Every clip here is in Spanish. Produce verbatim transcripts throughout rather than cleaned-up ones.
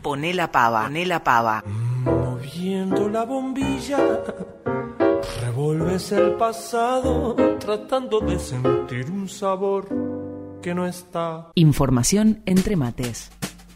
Poné la pava, poné la pava. Moviendo la bombilla, revuelves el pasado, tratando de sentir un sabor que no está. Información entre mates.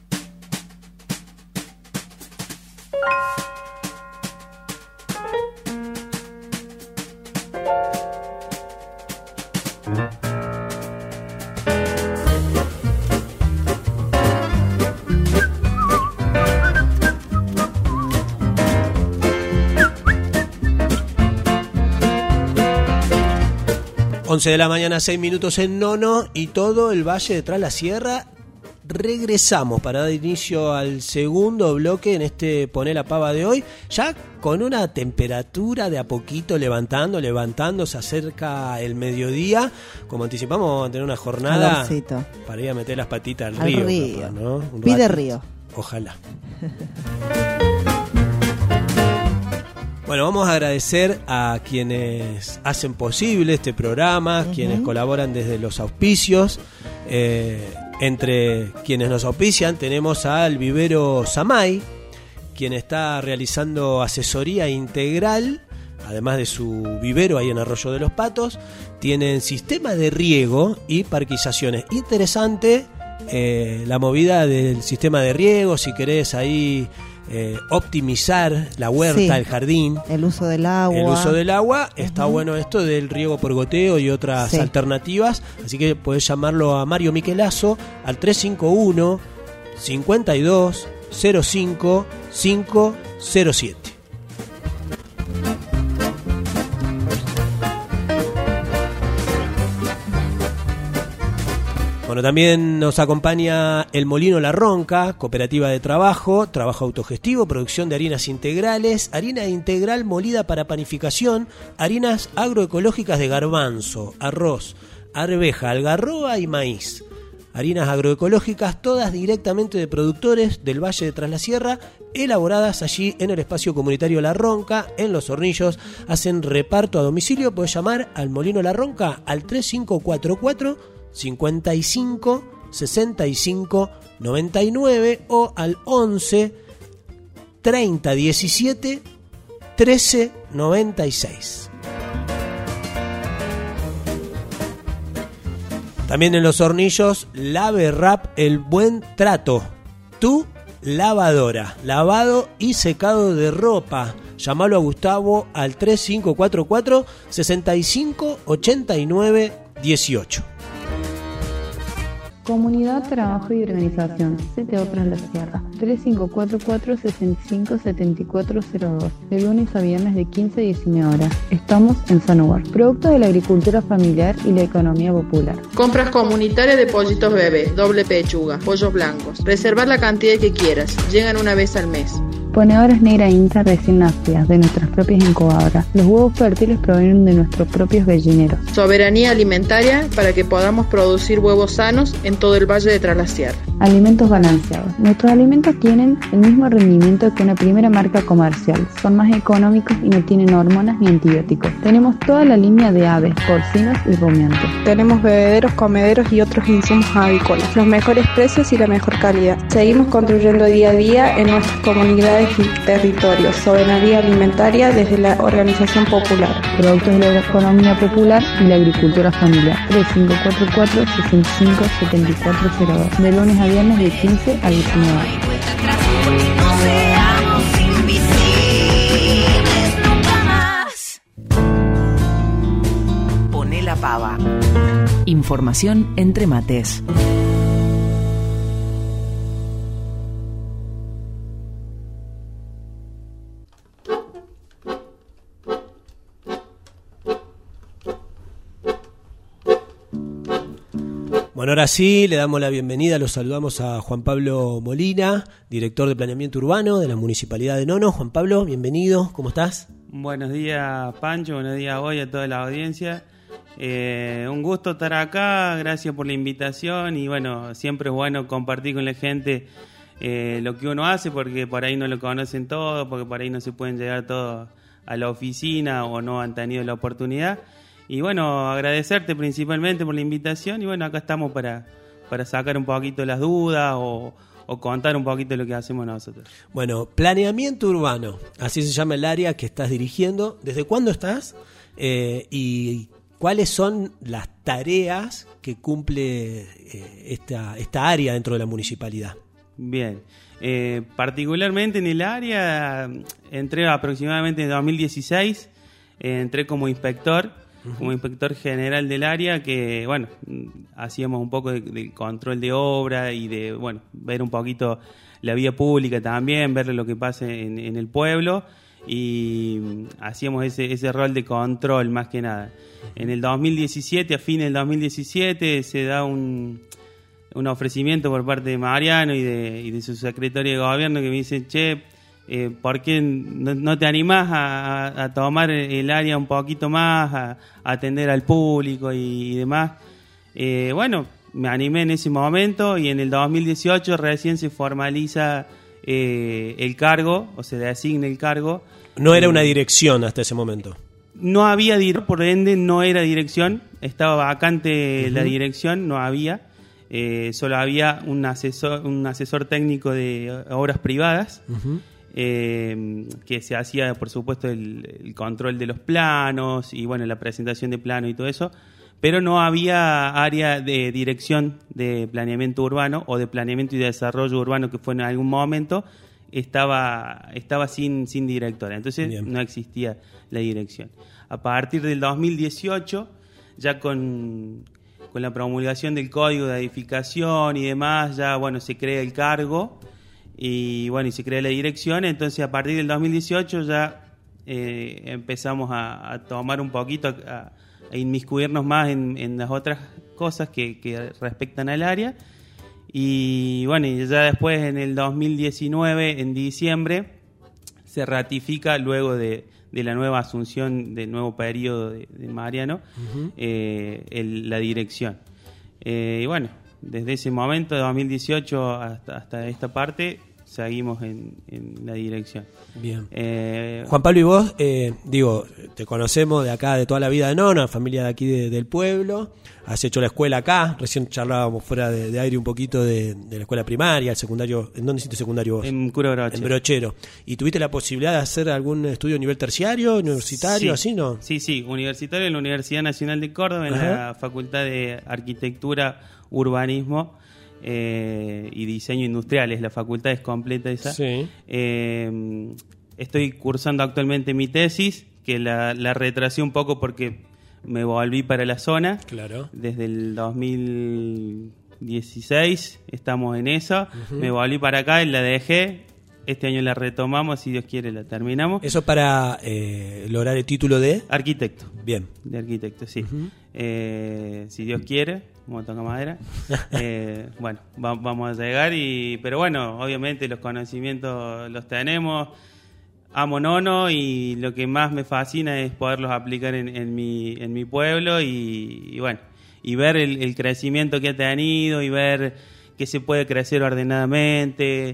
once de la mañana, seis minutos en Nono y todo el Valle de Tras la Sierra. Regresamos para dar inicio al segundo bloque en este Poné la Pava de hoy, ya con una temperatura de a poquito levantando, levantando, se acerca el mediodía. Como anticipamos, vamos a tener una jornada Calorcito. Para ir a meter las patitas al, al río. río. Capaz, ¿no? Un Pide ratito. río. Ojalá. Bueno, vamos a agradecer a quienes hacen posible este programa, uh-huh. quienes colaboran desde los auspicios. Eh, entre quienes nos auspician tenemos al vivero Samay, quien está realizando asesoría integral, además de su vivero ahí en Arroyo de los Patos. Tienen sistema de riego y parquizaciones. Interesante eh, la movida del sistema de riego, si querés ahí... Eh, optimizar la huerta, sí, el jardín, el uso del agua. El uso del agua, uh-huh. Está bueno esto del riego por goteo y otras sí. alternativas. Así que podés llamarlo a Mario Miquelazo al tres cinco uno, cinco dos, cero cinco, cinco cero siete. Bueno, también nos acompaña El Molino La Ronca, cooperativa de trabajo, trabajo autogestivo, producción de harinas integrales, harina integral molida para panificación, harinas agroecológicas de garbanzo, arroz, arveja, algarroba y maíz. Harinas agroecológicas, todas directamente de productores del Valle de Tras la Sierra, elaboradas allí en el espacio comunitario La Ronca, en Los Hornillos. Hacen reparto a domicilio. Podés llamar al Molino La Ronca al tres cinco cuatro cuatro, cincuenta y cinco, sesenta y cinco, noventa y nueve o al once, treinta, diecisiete, trece, noventa y seis. También en Los Hornillos, Lave Rap El Buen Trato, tu lavadora, lavado y secado de ropa. Llámalo a Gustavo al tres cinco cuatro cuatro, sesenta y cinco, ochenta y nueve, dieciocho. Comunidad, Trabajo y Organización, C T O Tras la Sierra, tres cinco cuatro cuatro, sesenta y cinco, setenta y cuatro cero dos, de lunes a viernes de quince a diecinueve horas. Estamos en Sanovar. Producto de la agricultura familiar y la economía popular. Compras comunitarias de pollitos bebés, doble pechuga, pollos blancos. Reservar la cantidad que quieras, llegan una vez al mes. Ponedoras Negra Inta recién nacidas de nuestras propias incubadoras. Los huevos fértiles provienen de nuestros propios gallineros. Soberanía alimentaria para que podamos producir huevos sanos en todo el Valle de Tras la Sierra. Alimentos balanceados. Nuestros alimentos tienen el mismo rendimiento que una primera marca comercial. Son más económicos y no tienen hormonas ni antibióticos. Tenemos toda la línea de aves, porcinos y rumiantes. Tenemos bebederos, comederos y otros insumos avícolas. Los mejores precios y la mejor calidad. Seguimos construyendo día a día en nuestras comunidades y territorios. Soberanía alimentaria desde la organización popular. Productos de la economía popular y la agricultura familiar. tres cinco cuatro cuatro, sesenta y cinco, setenta y cuatro cero dos. De lunes a viernes de quince a diecinueve horas. Poné la pava. Información entre mates. Bueno, ahora sí, le damos la bienvenida, los saludamos a Juan Pablo Molina, director de Planeamiento Urbano de la Municipalidad de Nono. Juan Pablo, bienvenido, ¿cómo estás? Buenos días, Pancho, buenos días hoy a toda la audiencia. Eh, un gusto estar acá, gracias por la invitación y bueno, siempre es bueno compartir con la gente eh, lo que uno hace porque por ahí no lo conocen todo, porque por ahí no se pueden llegar todos a la oficina o no han tenido la oportunidad. Y bueno, agradecerte principalmente por la invitación y bueno, acá estamos para, para sacar un poquito las dudas o, o contar un poquito de lo que hacemos nosotros. Bueno, planeamiento urbano, así se llama el área que estás dirigiendo. ¿Desde cuándo estás? Eh, y ¿cuáles son las tareas que cumple eh, esta, esta área dentro de la municipalidad? Bien, eh, particularmente en el área, entré aproximadamente en dos mil dieciséis, eh, entré como inspector, uh-huh. como inspector general del área, que bueno, hacíamos un poco de, de control de obra y de, bueno, ver un poquito la vía pública también, ver lo que pasa en, en el pueblo, y hacíamos ese, ese rol de control más que nada. En el dos mil diecisiete, a fines del dos mil diecisiete, se da un... un ofrecimiento por parte de Mariano y de, y de su secretario de gobierno que me dice, che, eh, ¿por qué no, no te animás a, a, a tomar el área un poquito más, a, a atender al público y, y demás? Eh, bueno, me animé en ese momento y en el dos mil dieciocho recién se formaliza eh, el cargo, o se designa el cargo. No era una dirección hasta ese momento. No había dirección, por ende no era dirección, estaba vacante uh-huh. la dirección, no había. Eh, solo había un asesor, un asesor técnico de obras privadas, uh-huh. eh, que se hacía, por supuesto, el, el control de los planos y bueno, la presentación de planos y todo eso, pero no había área de dirección de planeamiento urbano o de planeamiento y desarrollo urbano, que fue en algún momento, estaba, estaba sin, sin directora, entonces Bien. No existía la dirección. A partir del dos mil dieciocho, ya con... con la promulgación del código de edificación y demás, ya bueno, se crea el cargo y bueno, y se crea la dirección. Entonces a partir del dos mil dieciocho ya eh, empezamos a, a tomar un poquito, a, a inmiscuirnos más en, en las otras cosas que, que respectan al área. Y bueno, y ya después en el dos mil diecinueve, en diciembre, se ratifica luego de de la nueva asunción del nuevo periodo de, de Mariano, uh-huh. eh, el, la dirección. Eh, y bueno, desde ese momento, de dos mil dieciocho hasta, hasta esta parte, seguimos en, en la dirección. Bien. Eh, Juan Pablo, y vos, eh, digo, te conocemos de acá, de toda la vida de Nono, familia de aquí de, del pueblo, has hecho la escuela acá, recién charlábamos fuera de, de aire un poquito de, de la escuela primaria, el secundario. ¿En dónde hiciste secundario vos? En Cura Brochero. En Brochero. ¿Y tuviste la posibilidad de hacer algún estudio a nivel terciario, universitario, sí, así, no? Sí, sí, universitario en la Universidad Nacional de Córdoba, en Ajá. la Facultad de Arquitectura, Urbanismo eh, y Diseño Industrial, es la facultad, es completa esa. Sí. Eh, estoy cursando actualmente mi tesis, que la, la retrasé un poco porque me volví para la zona. Claro. Desde el dos mil dieciséis estamos en eso. Uh-huh. Me volví para acá y la dejé. Este año la retomamos, si Dios quiere la terminamos. ¿Eso para eh, lograr el título de? Arquitecto. Bien. De arquitecto, sí. Uh-huh. Eh, si Dios quiere, como toca madera. eh, bueno, va, vamos a llegar, y pero bueno, obviamente los conocimientos los tenemos. Amo Nono y lo que más me fascina es poderlos aplicar en, en, mi, en mi pueblo y, y bueno, y ver el, el crecimiento que ha tenido y ver que se puede crecer ordenadamente,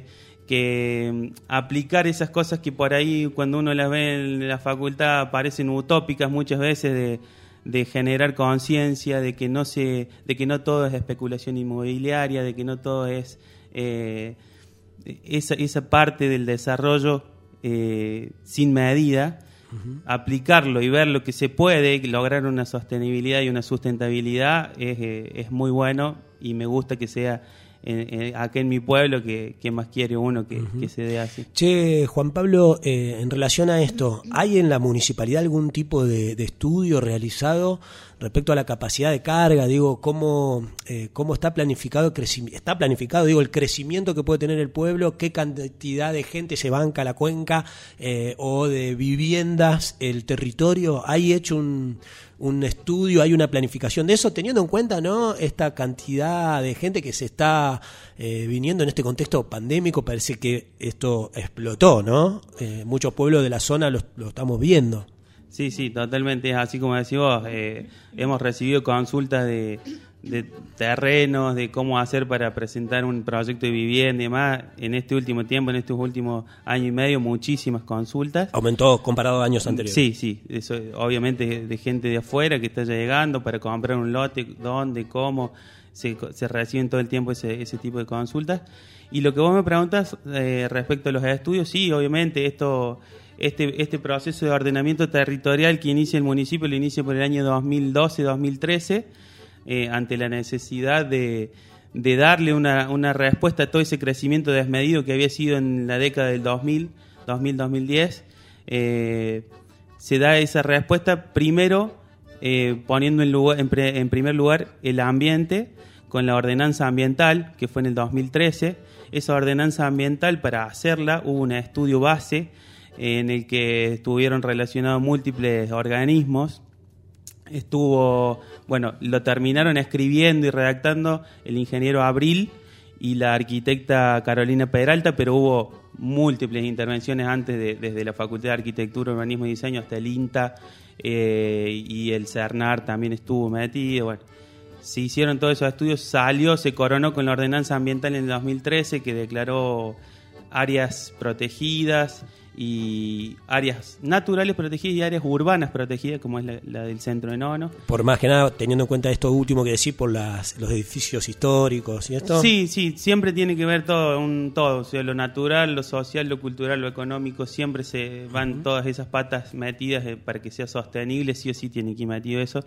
que aplicar esas cosas que por ahí cuando uno las ve en la facultad parecen utópicas muchas veces, de, de generar conciencia de que no se, de que no todo es especulación inmobiliaria, de que no todo es eh, esa, esa parte del desarrollo eh, sin medida. Uh-huh. Aplicarlo y ver lo que se puede, lograr una sostenibilidad y una sustentabilidad es, eh, es muy bueno, y me gusta que sea en, en, acá en mi pueblo, que, que más quiere uno que, uh-huh. que se dé así. Che, Juan Pablo, eh, en relación a esto, ¿hay en la municipalidad algún tipo de, de estudio realizado respecto a la capacidad de carga? Digo, ¿cómo, eh, cómo está planificado el crecimiento? ¿Está planificado, digo, el crecimiento que puede tener el pueblo? ¿Qué cantidad de gente se banca la cuenca eh, o de viviendas el territorio? ¿Hay hecho un, un estudio, hay una planificación de eso, teniendo en cuenta, ¿no?, esta cantidad de gente que se está eh, viniendo en este contexto pandémico? Parece que esto explotó, ¿no? Eh, muchos pueblos de la zona lo, lo estamos viendo. Sí, sí, totalmente, es así como decís vos. Eh, hemos recibido consultas de, de terrenos, de cómo hacer para presentar un proyecto de vivienda y demás. En este último tiempo, en estos últimos año y medio, muchísimas consultas. ¿Aumentó comparado a años anteriores? Sí, sí, eso, obviamente de gente de afuera que está llegando para comprar un lote, dónde, cómo. se, se reciben todo el tiempo ese, ese tipo de consultas. Y lo que vos me preguntas eh, respecto a los estudios, sí, obviamente esto este este proceso de ordenamiento territorial que inicia el municipio lo inicia por el año dos mil doce dos mil trece, eh, ante la necesidad de, de darle una, una respuesta a todo ese crecimiento desmedido que había sido en la década del dos mil, dos mil, dos mil diez. Eh, se da esa respuesta primero eh, poniendo en, lugar, en, pre, en primer lugar el ambiente con la ordenanza ambiental que fue en el dos mil trece. Esa ordenanza ambiental, para hacerla hubo un estudio base eh, en el que estuvieron relacionados múltiples organismos. Estuvo, bueno, lo terminaron escribiendo y redactando el ingeniero Abril y la arquitecta Carolina Peralta, pero hubo múltiples intervenciones antes de, desde la Facultad de Arquitectura, Urbanismo y Diseño hasta el INTA, eh, y el CERNAR también estuvo metido. Bueno, se hicieron todos esos estudios, salió, se coronó con la ordenanza ambiental en el dos mil trece que declaró áreas protegidas y áreas naturales protegidas y áreas urbanas protegidas, como es la, la del centro de Nono. Por más que nada, teniendo en cuenta esto último que decís, por las, los edificios históricos y esto. Sí, sí, siempre tiene que ver todo, un todo, o sea, lo natural, lo social, lo cultural, lo económico, siempre se van uh-huh. todas esas patas metidas eh, para que sea sostenible, sí o sí tiene que ir metido eso.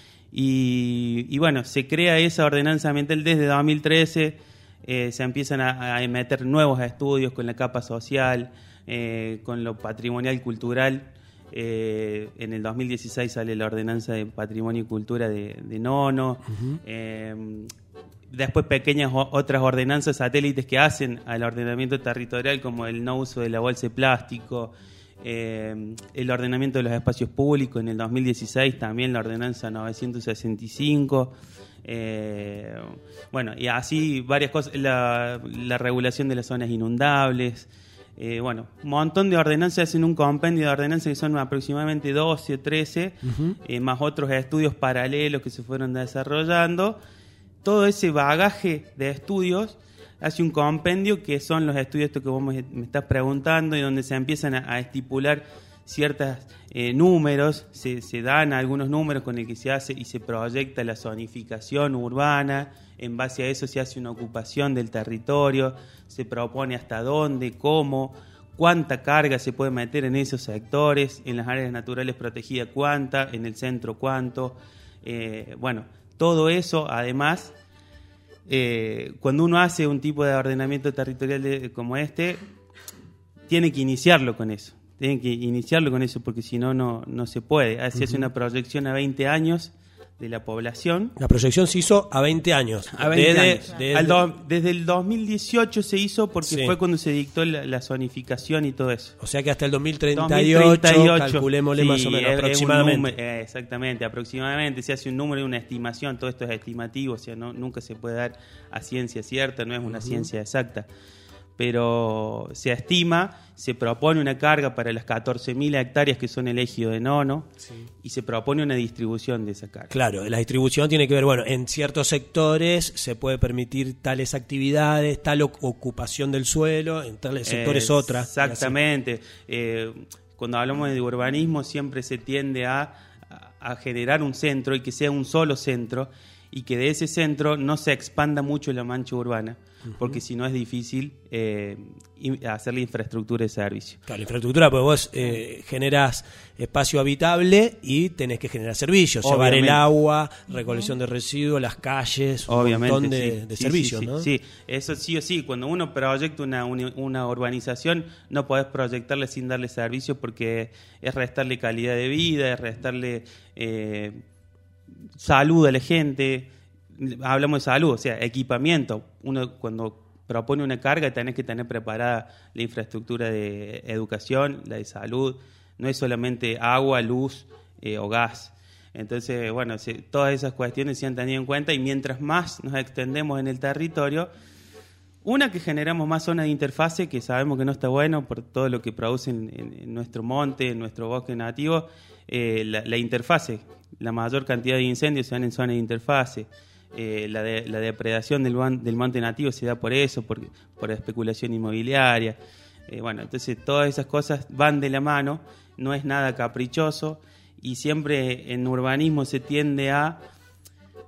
Y, y bueno, se crea esa ordenanza ambiental desde dos mil trece, eh, se empiezan a, a meter nuevos estudios con la capa social, eh, con lo patrimonial cultural. Eh, en el dos mil dieciséis sale la ordenanza de patrimonio y cultura de, de Nono. Uh-huh. Eh, después pequeñas o, otras ordenanzas satélites que hacen al ordenamiento territorial, como el no uso de la bolsa de plástico. Eh, el ordenamiento de los espacios públicos en el dos mil dieciséis, también la ordenanza novecientos sesenta y cinco, eh, bueno, y así varias cosas, la, la regulación de las zonas inundables, eh, bueno, un montón de ordenanzas en un compendio de ordenanzas que son aproximadamente doce o trece, uh-huh. eh, más otros estudios paralelos que se fueron desarrollando. Todo ese bagaje de estudios hace un compendio que son los estudios que vos me, me estás preguntando y donde se empiezan a, a estipular ciertos eh, números, se, se dan algunos números con el que se hace y se proyecta la zonificación urbana. En base a eso se hace una ocupación del territorio, se propone hasta dónde, cómo, cuánta carga se puede meter en esos sectores, en las áreas naturales protegidas cuánta, en el centro cuánto. Eh, bueno, todo eso además... Eh, cuando uno hace un tipo de ordenamiento territorial de, como este, tiene que iniciarlo con eso, tiene que iniciarlo con eso porque si no, no no se puede. Se uh-huh. hace una proyección a veinte años de la población. La proyección se hizo a veinte años. A veinte desde, años. Desde, Al do, desde el dos mil dieciocho se hizo porque sí. fue cuando se dictó la, la zonificación y todo eso. O sea que hasta el dos mil treinta y ocho, dos mil treinta y ocho calculémosle sí, más o menos, es, aproximadamente. Es número, eh, exactamente, aproximadamente. Se hace un número y una estimación, todo esto es estimativo, o sea, no, nunca se puede dar a ciencia cierta, no es una uh-huh. ciencia exacta. Pero se estima, se propone una carga para las catorce mil hectáreas que son el ejido de Nono sí. y se propone una distribución de esa carga. Claro, la distribución tiene que ver, bueno, en ciertos sectores se puede permitir tales actividades, tal ocupación del suelo, en tales sectores eh, otra. Exactamente. Eh, cuando hablamos de urbanismo siempre se tiende a, a generar un centro y que sea un solo centro y que de ese centro no se expanda mucho la mancha urbana, uh-huh. porque si no es difícil eh, hacer la infraestructura de servicio. Claro, la infraestructura, pues vos eh, generás espacio habitable y tenés que generar servicios, obviamente. Llevar el agua, recolección uh-huh. de residuos, las calles, obviamente, un montón de, sí, de sí, servicios, sí, ¿no? Sí, eso sí o sí, cuando uno proyecta una, una, una urbanización, no podés proyectarle sin darle servicio porque es restarle calidad de vida, es restarle... Eh, salud a la gente, hablamos de salud, o sea, equipamiento. Uno cuando propone una carga tenés que tener preparada la infraestructura de educación, la de salud, no es solamente agua, luz eh, o gas. Entonces, bueno, se, todas esas cuestiones se han tenido en cuenta y mientras más nos extendemos en el territorio, una que generamos más zonas de interfase, que sabemos que no está bueno por todo lo que producen en, en nuestro monte, en nuestro bosque nativo, eh, la, la interfase. La mayor cantidad de incendios se dan en zonas de interfase. Eh, la, de, la depredación del, del monte nativo se da por eso, por, por especulación inmobiliaria. Eh, bueno, entonces todas esas cosas van de la mano, no es nada caprichoso y siempre en urbanismo se tiende a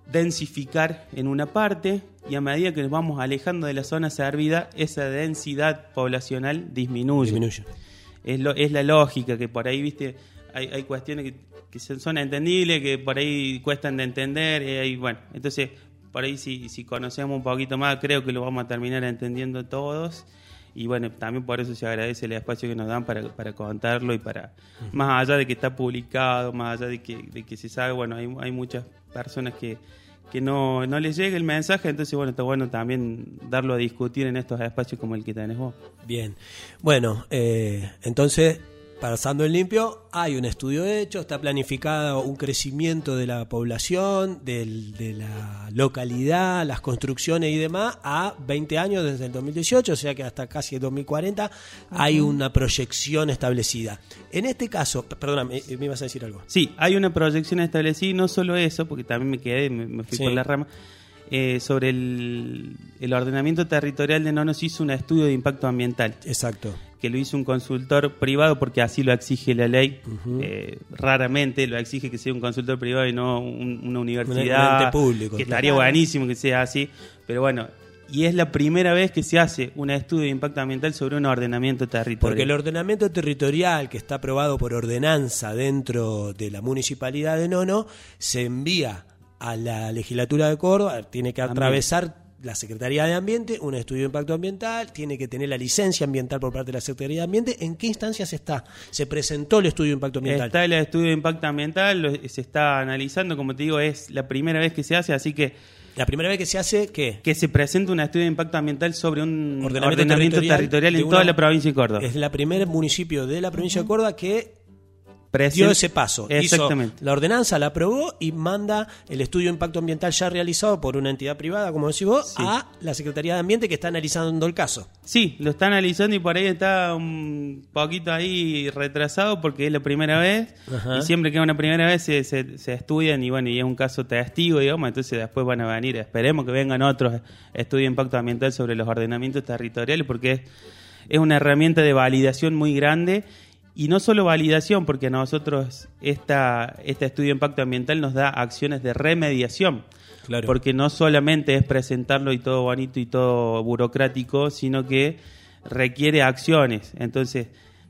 densificar en una parte, y a medida que nos vamos alejando de la zona servida, esa densidad poblacional disminuye. Disminuye. Es, lo, es la lógica, que por ahí, viste, hay, hay cuestiones que, que son entendibles, que por ahí cuestan de entender, y ahí, bueno, entonces, por ahí si, si conocemos un poquito más, creo que lo vamos a terminar entendiendo todos. Y bueno, también por eso se agradece el espacio que nos dan para, para contarlo y para, uh-huh. más allá de que está publicado, más allá de que, de que se sabe, bueno, hay, hay muchas personas que, que no, no les llega el mensaje, entonces bueno, está bueno también darlo a discutir en estos espacios como el que tenés vos. Bien, bueno, eh, entonces, pasando en limpio, hay un estudio hecho, está planificado un crecimiento de la población, del, de la localidad, las construcciones y demás, a veinte años desde el dos mil dieciocho, o sea que hasta casi el dos mil cuarenta uh-huh. hay una proyección establecida. En este caso, perdona, me, me ibas a decir algo. Sí, hay una proyección establecida, y no solo eso, porque también me quedé, me, me fui sí. por la rama, eh, sobre el, el ordenamiento territorial de Nono se hizo un estudio de impacto ambiental. Exacto. Que lo hizo un consultor privado porque así lo exige la ley. Uh-huh. Eh, raramente lo exige que sea un consultor privado y no un, una universidad. Un ente público. Que claro. Estaría buenísimo que sea así. Pero bueno, y es la primera vez que se hace un estudio de impacto ambiental sobre un ordenamiento territorial. Porque el ordenamiento territorial, que está aprobado por ordenanza dentro de la municipalidad de Nono, se envía a la legislatura de Córdoba, tiene que atravesar Ambiente. La Secretaría de Ambiente, un estudio de impacto ambiental, tiene que tener la licencia ambiental por parte de la Secretaría de Ambiente. ¿En qué instancias está? ¿Se presentó el estudio de impacto ambiental? Está el estudio de impacto ambiental, lo, se está analizando, como te digo, es la primera vez que se hace, así que... ¿La primera vez que se hace qué? Que se presenta un estudio de impacto ambiental sobre un ordenamiento, ordenamiento territorial, territorial en una, toda la provincia de Córdoba. Es la primer municipio de la provincia uh-huh. de Córdoba que... Present, dio ese paso, exactamente. Hizo la ordenanza, la aprobó y manda el estudio de impacto ambiental ya realizado por una entidad privada, como decís vos, sí. a la Secretaría de Ambiente, que está analizando el caso. Sí, lo está analizando y por ahí está un poquito ahí retrasado porque es la primera vez. Ajá. Y siempre que es una primera vez se, se, se estudian y bueno, y es un caso testigo, digamos, entonces después van a venir, esperemos que vengan otros estudios de impacto ambiental sobre los ordenamientos territoriales porque es, es una herramienta de validación muy grande. Y no solo validación, porque a nosotros esta, este estudio de impacto ambiental nos da acciones de remediación. Claro. Porque no solamente es presentarlo y todo bonito y todo burocrático, sino que requiere acciones. Entonces,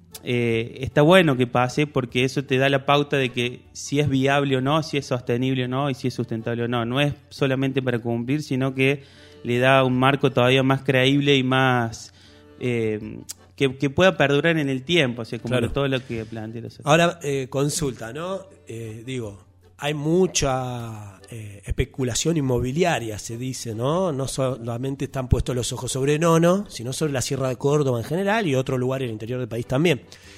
eh, está bueno que pase porque eso te da la pauta de que si es viable o no, si es sostenible o no y si es sustentable o no. No es solamente para cumplir, sino que le da un marco todavía más creíble y más... Eh, Que, que pueda perdurar en el tiempo, o sea, como claro. todo lo que plantea. Ahora, eh, consulta, ¿no? Eh, digo, hay mucha eh, especulación inmobiliaria, se dice, ¿no? No solamente están puestos los ojos sobre Nono, sino sobre la Sierra de Córdoba en general y otro lugar en el interior del país también.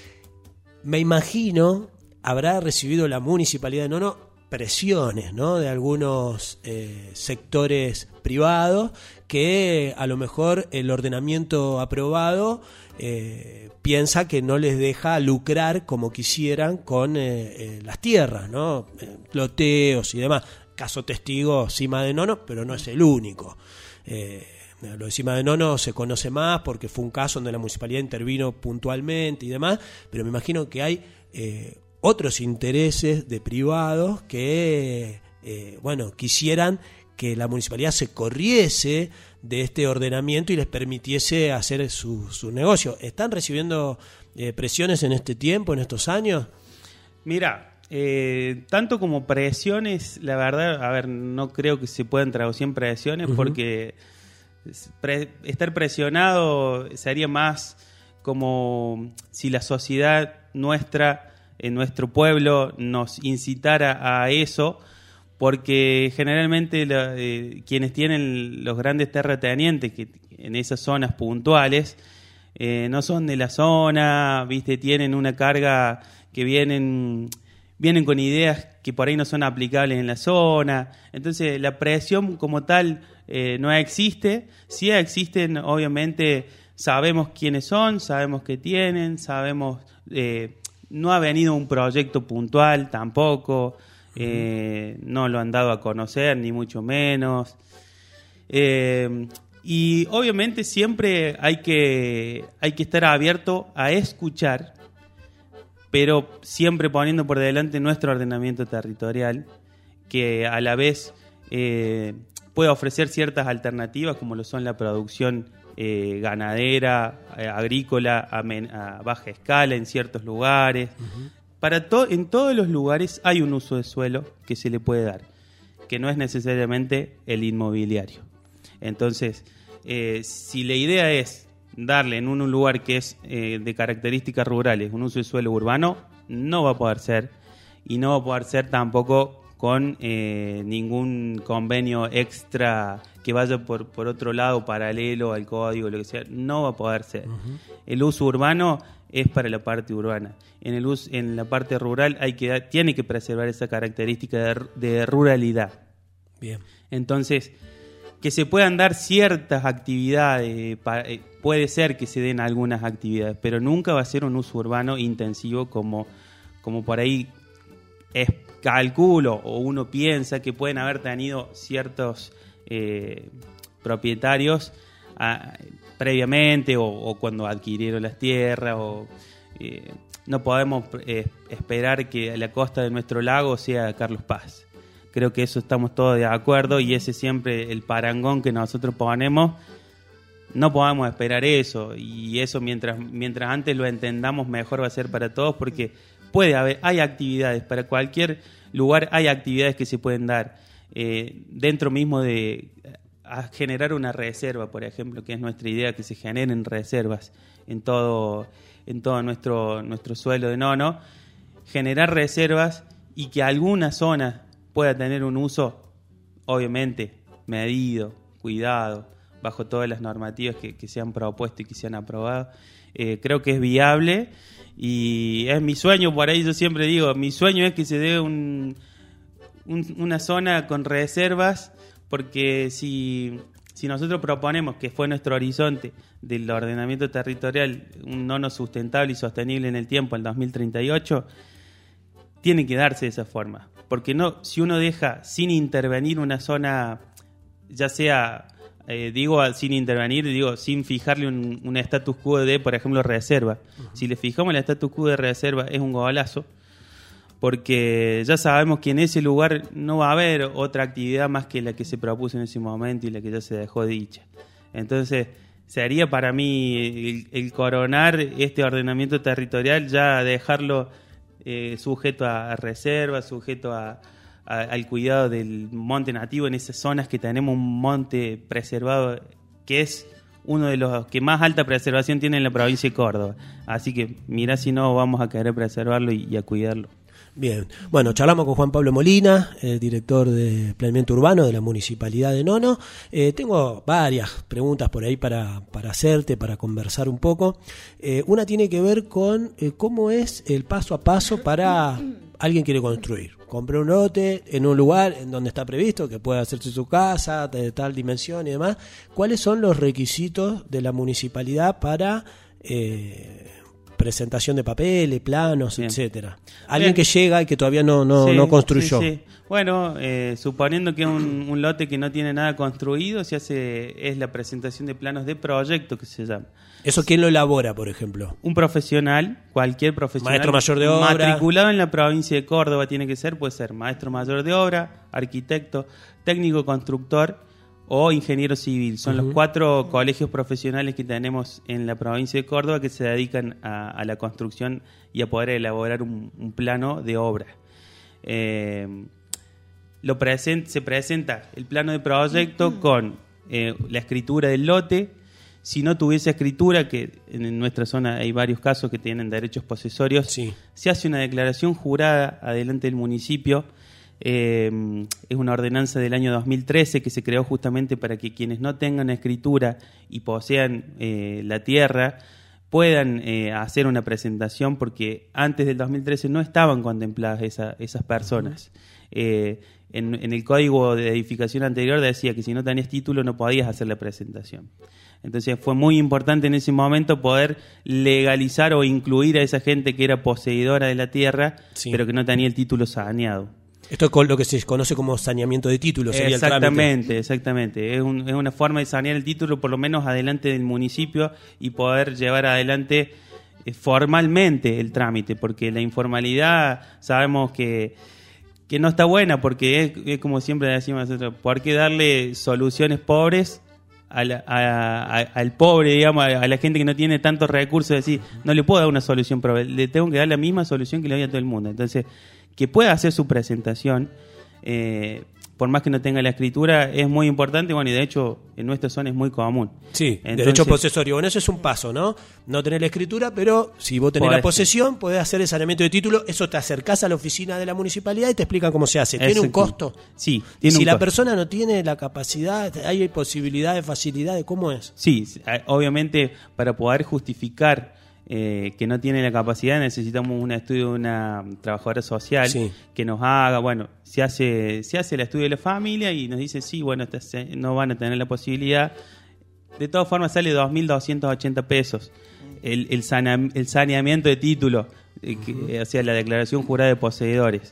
Me imagino, habrá recibido la municipalidad de Nono presiones, ¿no? De algunos eh, sectores privados que a lo mejor el ordenamiento aprobado eh, piensa que no les deja lucrar como quisieran con eh, eh, las tierras, ¿no? Eh, loteos y demás. Caso testigo, Cima de Nono, pero no es el único. Eh, Lo de Cima de Nono se conoce más porque fue un caso donde la municipalidad intervino puntualmente y demás, pero me imagino que hay eh, otros intereses de privados que, eh, bueno, quisieran que la municipalidad se corriese de este ordenamiento y les permitiese hacer su, su negocio. ¿Están recibiendo eh, presiones en este tiempo, en estos años? Mira, eh, tanto como presiones, la verdad, a ver, no creo que se puedan traducir en presiones, uh-huh. porque pre- estar presionado sería más como si la sociedad nuestra, en nuestro pueblo, nos incitara a eso, porque generalmente la, eh, quienes tienen los grandes terratenientes que en esas zonas puntuales eh, no son de la zona, viste, tienen una carga que vienen vienen con ideas que por ahí no son aplicables en la zona, entonces la presión como tal eh, no existe. Sí existen, obviamente sabemos quiénes son, sabemos qué tienen, sabemos eh, no ha venido un proyecto puntual tampoco. Eh, no lo han dado a conocer, ni mucho menos. Eh, y obviamente siempre hay que, hay que estar abierto a escuchar, pero siempre poniendo por delante nuestro ordenamiento territorial, que a la vez eh, puede ofrecer ciertas alternativas como lo son la producción eh, ganadera, eh, agrícola a, men- a baja escala en ciertos lugares. Uh-huh. Para to- en todos los lugares hay un uso de suelo que se le puede dar, que no es necesariamente el inmobiliario. Entonces, eh, si la idea es darle en un lugar que es eh, de características rurales un uso de suelo urbano, no va a poder ser, y no va a poder ser tampoco con eh, ningún convenio extra que vaya por, por otro lado, paralelo al código, lo que sea, no va a poder ser. Uh-huh. El uso urbano es para la parte urbana. En el uso, en la parte rural hay que tiene que preservar esa característica de, de ruralidad. Bien. Entonces, que se puedan dar ciertas actividades, para, eh, puede ser que se den algunas actividades, pero nunca va a ser un uso urbano intensivo como, como por ahí es calculo o uno piensa que pueden haber tenido ciertos eh, propietarios a, previamente o, o cuando adquirieron las tierras. O eh, no podemos eh, esperar que la costa de nuestro lago sea Carlos Paz. Creo que eso estamos todos de acuerdo y ese es siempre el parangón que nosotros ponemos. No podemos esperar eso, y eso mientras, mientras antes lo entendamos mejor va a ser para todos, porque puede haber, hay actividades, para cualquier lugar hay actividades que se pueden dar eh, dentro mismo de a generar una reserva, por ejemplo, que es nuestra idea, que se generen reservas en todo, en todo nuestro, nuestro suelo de Nono, generar reservas y que alguna zona pueda tener un uso, obviamente, medido, cuidado, bajo todas las normativas que, que se han propuesto y que se han aprobado. Eh, creo que es viable y es mi sueño, por ahí yo siempre digo, mi sueño es que se dé un, un, una zona con reservas, porque si, si nosotros proponemos, que fue nuestro horizonte del ordenamiento territorial, un nono sustentable y sostenible en el tiempo, al dos mil treinta y ocho, tiene que darse de esa forma, porque no, si uno deja sin intervenir una zona, ya sea... Eh, digo sin intervenir, digo sin fijarle un, un status quo de, por ejemplo, reserva. Uh-huh. Si le fijamos el status quo de reserva es un golazo, porque ya sabemos que en ese lugar no va a haber otra actividad más que la que se propuso en ese momento y la que ya se dejó dicha. Entonces sería para mí el, el coronar este ordenamiento territorial, ya dejarlo eh, sujeto a, a reserva, sujeto a al cuidado del monte nativo en esas zonas que tenemos un monte preservado que es uno de los que más alta preservación tiene en la provincia de Córdoba. Así que mirá si no vamos a querer preservarlo y, y a cuidarlo. Bien, bueno, charlamos con Juan Pablo Molina, el director de Planeamiento Urbano de la Municipalidad de Nono. Eh, tengo varias preguntas por ahí para, para hacerte, para conversar un poco. Eh, una tiene que ver con eh, cómo es el paso a paso para alguien que quiere construir. Compra un lote en un lugar en donde está previsto que pueda hacerse su casa de tal dimensión y demás. ¿Cuáles son los requisitos de la municipalidad para... Eh, presentación de papeles, planos, Bien. etcétera? Alguien Bien. que llega y que todavía no no, sí, no construyó. Sí, sí. Bueno, eh, suponiendo que es un, un lote que no tiene nada construido, se hace es la presentación de planos de proyecto que se llama. ¿Eso quién lo elabora, por ejemplo? Un profesional, cualquier profesional. Maestro mayor de obra. Matriculado en la provincia de Córdoba tiene que ser, puede ser maestro mayor de obra, arquitecto, técnico constructor o ingeniero civil. Son uh-huh. los cuatro colegios profesionales que tenemos en la provincia de Córdoba que se dedican a, a la construcción y a poder elaborar un, un plano de obra. Eh, lo present, se presenta el plano de proyecto uh-huh. con eh, la escritura del lote. Si no tuviese escritura, que en nuestra zona hay varios casos que tienen derechos posesorios, sí. se hace una declaración jurada adelante del municipio. Eh, es una ordenanza del año dos mil trece que se creó justamente para que quienes no tengan escritura y posean eh, la tierra puedan eh, hacer una presentación, porque antes del dos mil trece no estaban contempladas esa, esas personas. Eh, en, en el código de edificación anterior decía que si no tenías título no podías hacer la presentación. Entonces fue muy importante en ese momento poder legalizar o incluir a esa gente que era poseedora de la tierra, sí. pero que no tenía el título saneado. Esto es lo que se conoce como saneamiento de título, sería exactamente, el trámite. Exactamente, es, un, es una forma de sanear el título, por lo menos adelante del municipio, y poder llevar adelante eh, formalmente el trámite, porque la informalidad sabemos que que no está buena, porque es, es como siempre decimos nosotros, ¿por qué darle soluciones pobres a la, a, a, al pobre, digamos, a, a la gente que no tiene tantos recursos? Decir, no le puedo dar una solución, pero le tengo que dar la misma solución que le doy a todo el mundo. Entonces, que pueda hacer su presentación, eh, por más que no tenga la escritura, es muy importante. Bueno, y de hecho en nuestra zona es muy común. Sí, Entonces, derecho posesorio. Bueno, eso es un paso, ¿no? No tener la escritura, pero si vos tenés la posesión, podés hacer el saneamiento de título. Eso te acercás a la oficina de la municipalidad y te explican cómo se hace. ¿Tiene un costo? Sí, tiene si un la costo. persona no tiene la capacidad, hay posibilidad de facilidad de cómo es. Sí, obviamente para poder justificar Eh, que no tiene la capacidad, necesitamos un estudio de una trabajadora social sí. que nos haga, bueno, se hace se hace el estudio de la familia y nos dice, sí, bueno, no van a tener la posibilidad. De todas formas sale dos mil doscientos ochenta pesos el, el, sana, el saneamiento de título, eh, que, uh-huh. o sea, la declaración jurada de poseedores,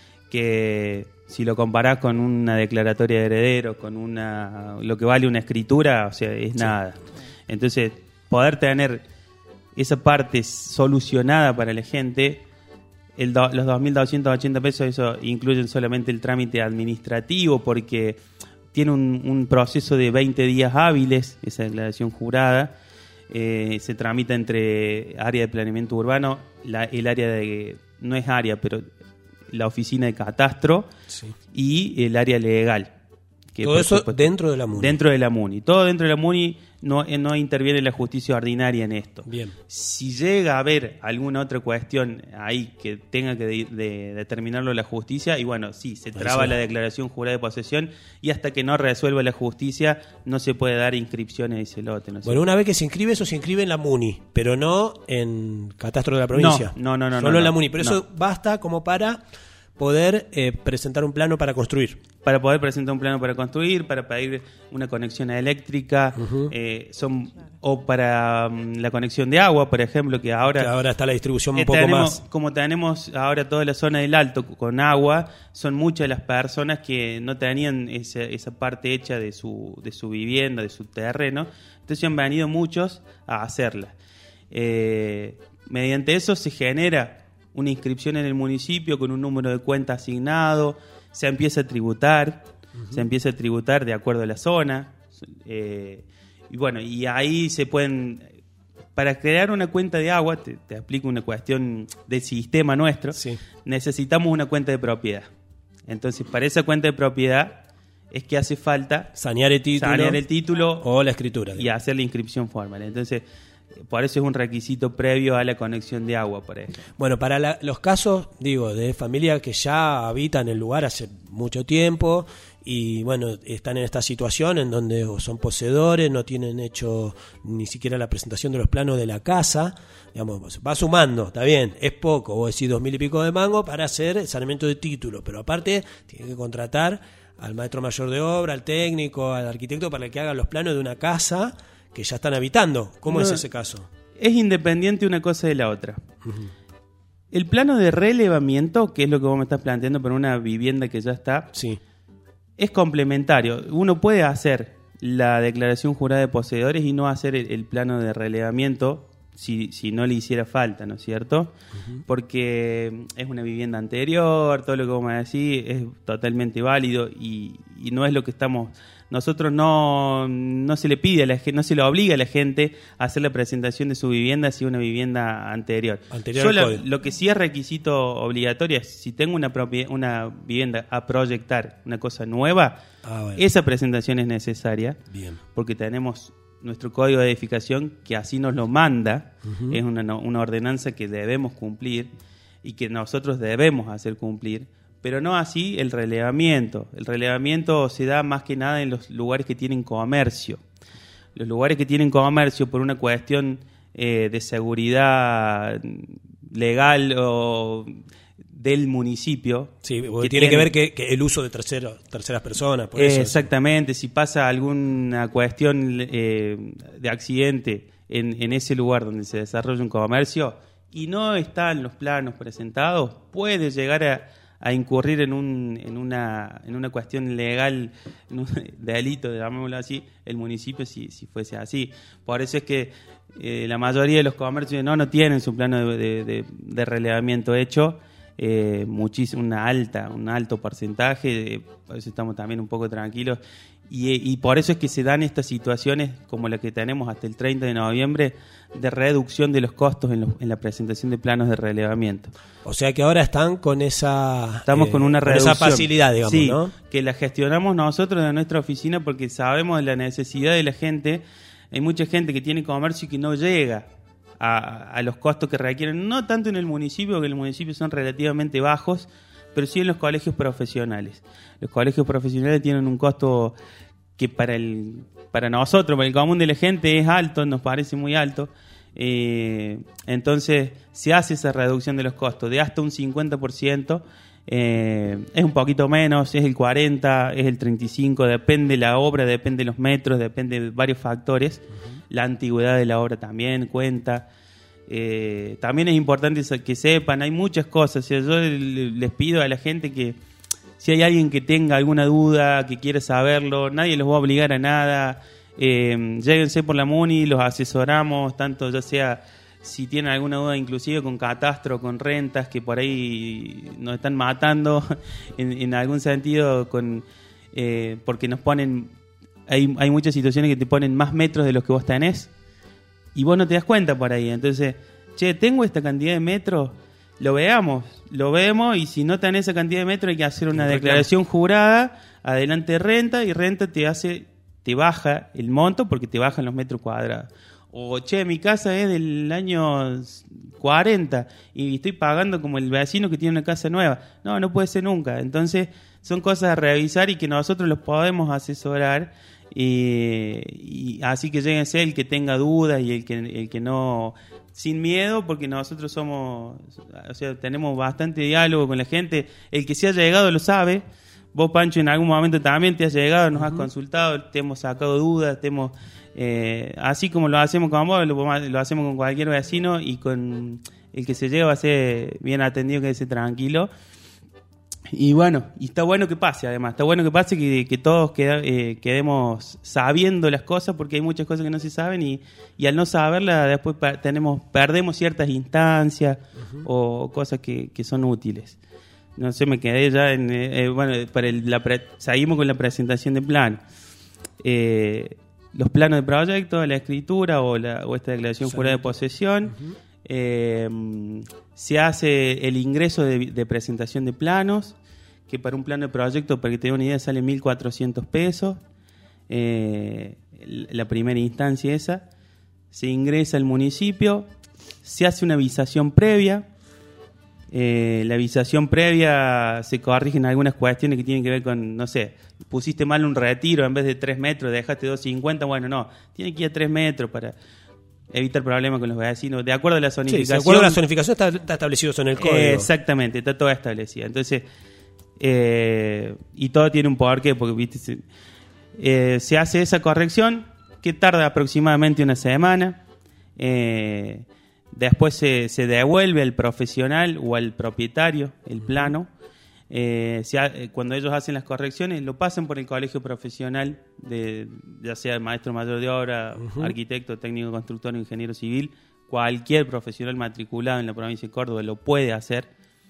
que si lo comparás con una declaratoria de herederos, con una lo que vale una escritura, o sea, es sí. nada. Entonces, poder tener esa parte solucionada para la gente, el do, los dos mil doscientos ochenta pesos, eso incluyen solamente el trámite administrativo, porque tiene un, un proceso de veinte días hábiles, esa declaración jurada, eh, se tramita entre área de planeamiento urbano, la, el área de, no es área, pero la oficina de catastro sí. y el área legal. Que todo eso supuesto, dentro de la MUNI. Dentro de la MUNI. Todo dentro de la MUNI, no, no interviene la justicia ordinaria en esto. Bien. Si llega a haber alguna otra cuestión ahí que tenga que de, de, determinarlo la justicia, y bueno, sí, se traba sí. la declaración jurada de posesión, y hasta que no resuelva la justicia no se puede dar inscripción en ese lote. ¿no? Bueno, una vez que se inscribe, eso se inscribe en la MUNI, pero no en Catastro de la Provincia. No, no, no. no Solo no, en la no, MUNI, pero no. eso basta como para poder eh, presentar un plano para construir. Para poder presentar un plano para construir, para pedir una conexión eléctrica, uh-huh. eh, son o para um, la conexión de agua, por ejemplo, que ahora... Que ahora está la distribución un eh, poco tenemos, más... Como tenemos ahora toda la zona del Alto con agua, son muchas las personas que no tenían esa, esa parte hecha de su, de su vivienda, de su terreno, entonces han venido muchos a hacerla. Eh, mediante eso se genera una inscripción en el municipio con un número de cuenta asignado, se empieza a tributar, uh-huh. se empieza a tributar de acuerdo a la zona, eh, y bueno, y ahí se pueden, para crear una cuenta de agua, te, te explico una cuestión del sistema nuestro, sí. necesitamos una cuenta de propiedad. Entonces, para esa cuenta de propiedad es que hace falta sanear el título, sanear el título o la escritura, y hacer la inscripción formal. Entonces, por eso es un requisito previo a la conexión de agua, por ejemplo. Bueno, para la, los casos, digo, de familias que ya habitan el lugar hace mucho tiempo y, bueno, están en esta situación en donde son poseedores, no tienen hecho ni siquiera la presentación de los planos de la casa, digamos, va sumando, está bien, es poco, vos decís dos mil y pico de mango para hacer el saneamiento de título, pero aparte tiene que contratar al maestro mayor de obra, al técnico, al arquitecto para que haga los planos de una casa que ya están habitando. ¿Cómo no, es ese caso? Es independiente una cosa de la otra. Uh-huh. El plano de relevamiento, que es lo que vos me estás planteando para una vivienda que ya está, sí. es complementario. Uno puede hacer la declaración jurada de poseedores y no hacer el, el plano de relevamiento si, si no le hiciera falta, ¿no es cierto? Uh-huh. Porque es una vivienda anterior, todo lo que vos me decís es totalmente válido y, y no es lo que estamos... Nosotros no, no se le pide a la gente, no se le obliga a la gente a hacer la presentación de su vivienda si es una vivienda anterior. Anterior Yo al la, código. Lo que sí es requisito obligatorio es si tengo una propia, una vivienda a proyectar, una cosa nueva, ah, bueno. esa presentación es necesaria. Bien. Porque tenemos nuestro código de edificación que así nos lo manda, uh-huh. es una, una ordenanza que debemos cumplir y que nosotros debemos hacer cumplir. Pero no así el relevamiento. El relevamiento se da más que nada en los lugares que tienen comercio. Los lugares que tienen comercio por una cuestión eh, de seguridad legal o del municipio. Sí, que tiene tiene que ver que, que el uso de tercero, terceras personas. Por eh, eso, exactamente, si pasa alguna cuestión eh, de accidente en, en ese lugar donde se desarrolla un comercio y no están los planos presentados, puede llegar a a incurrir en un en una en una cuestión legal, en un delito, llamémoslo así, el municipio si, si fuese así. Por eso es que eh, la mayoría de los comercios no no tienen su plano de, de, de, de relevamiento hecho eh, muchísimo, una alta, un alto porcentaje, eh, por eso estamos también un poco tranquilos. Y, y por eso es que se dan estas situaciones como la que tenemos hasta el treinta de noviembre de reducción de los costos en, los, en la presentación de planos de relevamiento. O sea que ahora están con esa Estamos eh, con una reducción. Con esa facilidad, digamos, sí, ¿no? Que la gestionamos nosotros de nuestra oficina porque sabemos de la necesidad de la gente. Hay mucha gente que tiene comercio y que no llega a, a los costos que requieren, no tanto en el municipio, que en el municipio son relativamente bajos, pero sí en los colegios profesionales. Los colegios profesionales tienen un costo que para el para nosotros, para el común de la gente, es alto, nos parece muy alto. Eh, entonces se hace esa reducción de los costos de hasta un cincuenta por ciento. Eh, es un poquito menos, es el cuarenta por ciento, es el treinta y cinco por ciento, depende de la obra, depende de los metros, depende de varios factores. Uh-huh. La antigüedad de la obra también cuenta. Eh, también es importante que sepan, hay muchas cosas. O sea, yo les pido a la gente que si hay alguien que tenga alguna duda, que quiera saberlo, nadie los va a obligar a nada. Eh, lléguense por la MUNI, los asesoramos, tanto ya sea si tienen alguna duda, inclusive con catastro, con rentas, que por ahí nos están matando en, en algún sentido, con eh, porque nos ponen, hay, hay muchas situaciones que te ponen más metros de los que vos tenés y vos no te das cuenta por ahí. Entonces, che, tengo esta cantidad de metros, lo veamos, lo vemos, y si no tenés esa cantidad de metros hay que hacer una declaración jurada, adelante renta, y renta te hace, te baja el monto porque te bajan los metros cuadrados. O, che, mi casa es del año cuarenta y estoy pagando como el vecino que tiene una casa nueva. No, no puede ser nunca. Entonces, son cosas a revisar y que nosotros los podemos asesorar. Y, y así que lléguense el que tenga dudas y el que, el que no, sin miedo, porque nosotros somos, o sea, tenemos bastante diálogo con la gente. El que se ha llegado lo sabe. Vos, Pancho, en algún momento también te has llegado, nos uh-huh. has consultado, te hemos sacado dudas, te hemos... Eh, así como lo hacemos con vos, lo, lo hacemos con cualquier vecino, y con el que se llega va a ser bien atendido, que esté tranquilo. Y bueno, y está bueno que pase, además, está bueno que pase, que, que todos queda, eh, quedemos sabiendo las cosas, porque hay muchas cosas que no se saben, y, y al no saberlas después pa- tenemos perdemos ciertas instancias uh-huh. o cosas que, que son útiles. No sé, me quedé ya en... Eh, bueno, para el, la pre- seguimos con la presentación de plan. Eh... Los planos de proyecto, la escritura o, la, o esta declaración jurada de posesión. Uh-huh. Eh, se hace el ingreso de, de presentación de planos, que para un plano de proyecto, para que te dé una idea, sale mil cuatrocientos pesos. Eh, la primera instancia esa. Se ingresa al municipio, se hace una avisación previa. Eh, la avisación previa se corrigen algunas cuestiones que tienen que ver con, no sé, pusiste mal un retiro, en vez de tres metros dejaste dos cincuenta, bueno, no, tiene que ir a tres metros para evitar problemas con los vecinos, de acuerdo a la zonificación. Sí, de acuerdo a la zonificación está, está establecido eso en el código. Eh, exactamente, está todo establecido. Entonces, eh, y todo tiene un porqué, porque viste, se, eh, se hace esa corrección que tarda aproximadamente una semana. Eh, Después se, se devuelve al profesional o al propietario el plano. Eh, se ha, cuando ellos hacen las correcciones, lo pasan por el colegio profesional, de, ya sea maestro mayor de obra, uh-huh. arquitecto, técnico constructor, ingeniero civil. Cualquier profesional matriculado en la provincia de Córdoba lo puede hacer.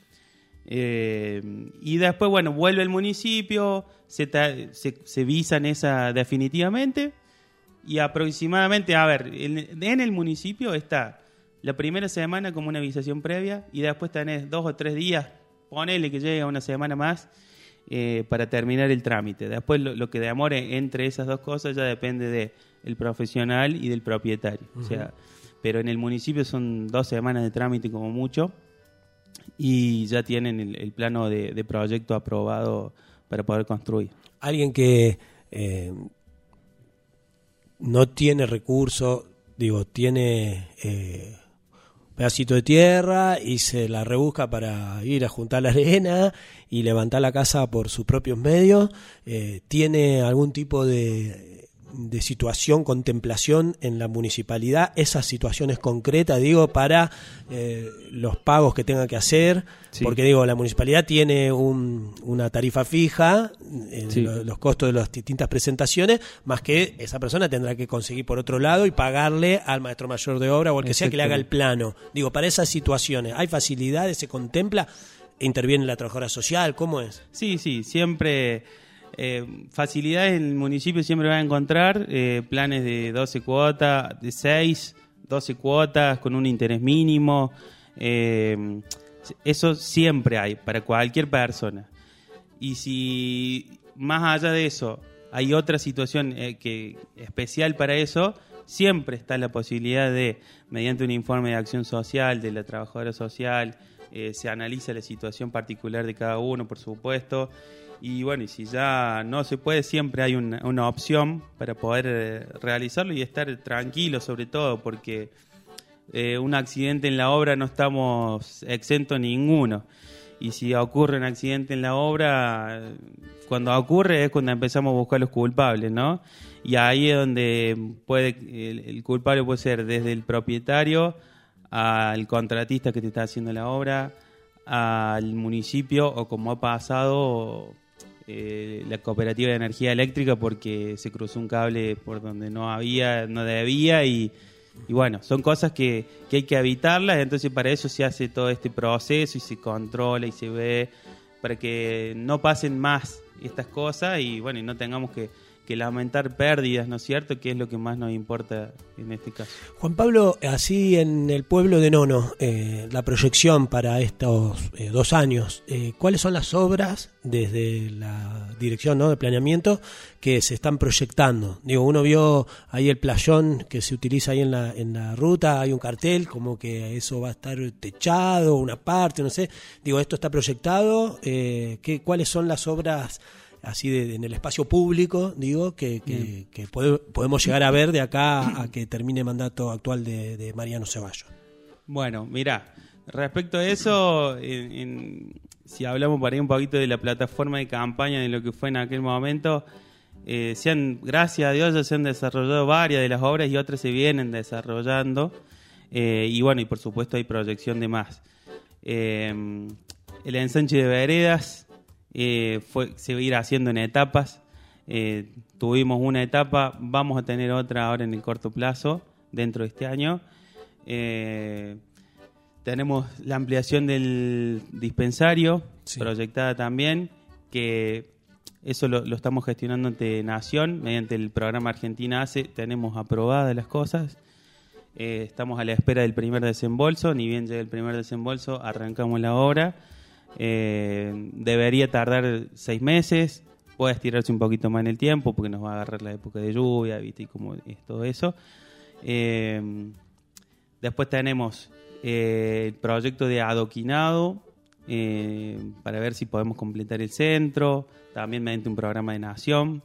Eh, y después, bueno, vuelve al municipio, se, ta, se, se visan esa definitivamente. Y aproximadamente, a ver, en, en el municipio está la primera semana como una avisación previa, y después tenés dos o tres días, ponele que llegue una semana más, eh, para terminar el trámite. Después lo, lo que demore entre esas dos cosas ya depende de el profesional y del propietario. Uh-huh. O sea, pero en el municipio son dos semanas de trámite como mucho, y ya tienen el, el plano de, de proyecto aprobado para poder construir. Alguien que eh, no tiene recursos, digo, tiene... Eh, pedacito de tierra y se la rebusca para ir a juntar la arena y levantar la casa por sus propios medios, eh, ¿tiene algún tipo de, de situación, contemplación en la municipalidad? Esas situaciones concretas, digo, para eh, los pagos que tenga que hacer, sí. Porque digo, la municipalidad tiene un, una tarifa fija, en sí. los, los costos de las distintas presentaciones, más que esa persona tendrá que conseguir por otro lado y pagarle al maestro mayor de obra o el que sea que le haga el plano. Digo, para esas situaciones, ¿hay facilidades? ¿Se contempla interviene la trabajadora social? ¿Cómo es? Sí, sí, siempre eh, facilidades en el municipio siempre van a encontrar, eh, planes de doce cuotas, de seis, doce cuotas con un interés mínimo, eh, eso siempre hay para cualquier persona. Y si más allá de eso hay otra situación eh, que especial para eso, siempre está la posibilidad de, mediante un informe de acción social de la trabajadora social, eh, se analiza la situación particular de cada uno, por supuesto, y bueno, y si ya no se puede, siempre hay una, una opción para poder eh, realizarlo y estar tranquilo sobre todo, porque eh, un accidente en la obra no estamos exentos ninguno. Y si ocurre un accidente en la obra, cuando ocurre es cuando empezamos a buscar los culpables, ¿no? Y ahí es donde puede el, el culpable puede ser desde el propietario al contratista que te está haciendo la obra, al municipio o, como ha pasado, eh, la cooperativa de energía eléctrica, porque se cruzó un cable por donde no había, no debía y... Y bueno, son cosas que, que hay que evitarlas, entonces para eso se hace todo este proceso y se controla y se ve para que no pasen más estas cosas y bueno, y no tengamos que, que lamentar pérdidas, ¿no es cierto? Que es lo que más nos importa en este caso. Juan Pablo, así en el pueblo de Nono, eh, la proyección para estos eh, dos años, eh, ¿cuáles son las obras desde la dirección, ¿no?, de planeamiento que se están proyectando? Digo, uno vio ahí el playón que se utiliza ahí en la, en la ruta, hay un cartel como que eso va a estar techado, una parte, no sé. Digo, ¿esto está proyectado? Eh, ¿qué, ¿Cuáles son las obras así de, de, en el espacio público, digo, que, que, que puede, podemos llegar a ver de acá a que termine el mandato actual de, de Mariano Ceballos? Bueno, mirá, respecto a eso, en, en, si hablamos por ahí un poquito de la plataforma de campaña, de lo que fue en aquel momento, eh, se han, gracias a Dios ya se han desarrollado varias de las obras y otras se vienen desarrollando, eh, y bueno, y por supuesto hay proyección de más. Eh, el ensanche de veredas, Eh, fue, se va a ir haciendo en etapas. Eh, tuvimos una etapa, vamos a tener otra ahora en el corto plazo, dentro de este año. Eh, tenemos la ampliación del dispensario, sí, proyectada también, que eso lo, lo estamos gestionando ante Nación, mediante el programa Argentina Hace, tenemos aprobadas las cosas. Eh, estamos a la espera del primer desembolso, ni bien llegue el primer desembolso, arrancamos la obra. Eh, debería tardar seis meses, puede estirarse un poquito más en el tiempo porque nos va a agarrar la época de lluvia, ¿viste? Y como es todo eso. Eh, después tenemos eh, el proyecto de adoquinado eh, para ver si podemos completar el centro, también mediante un programa de Nación.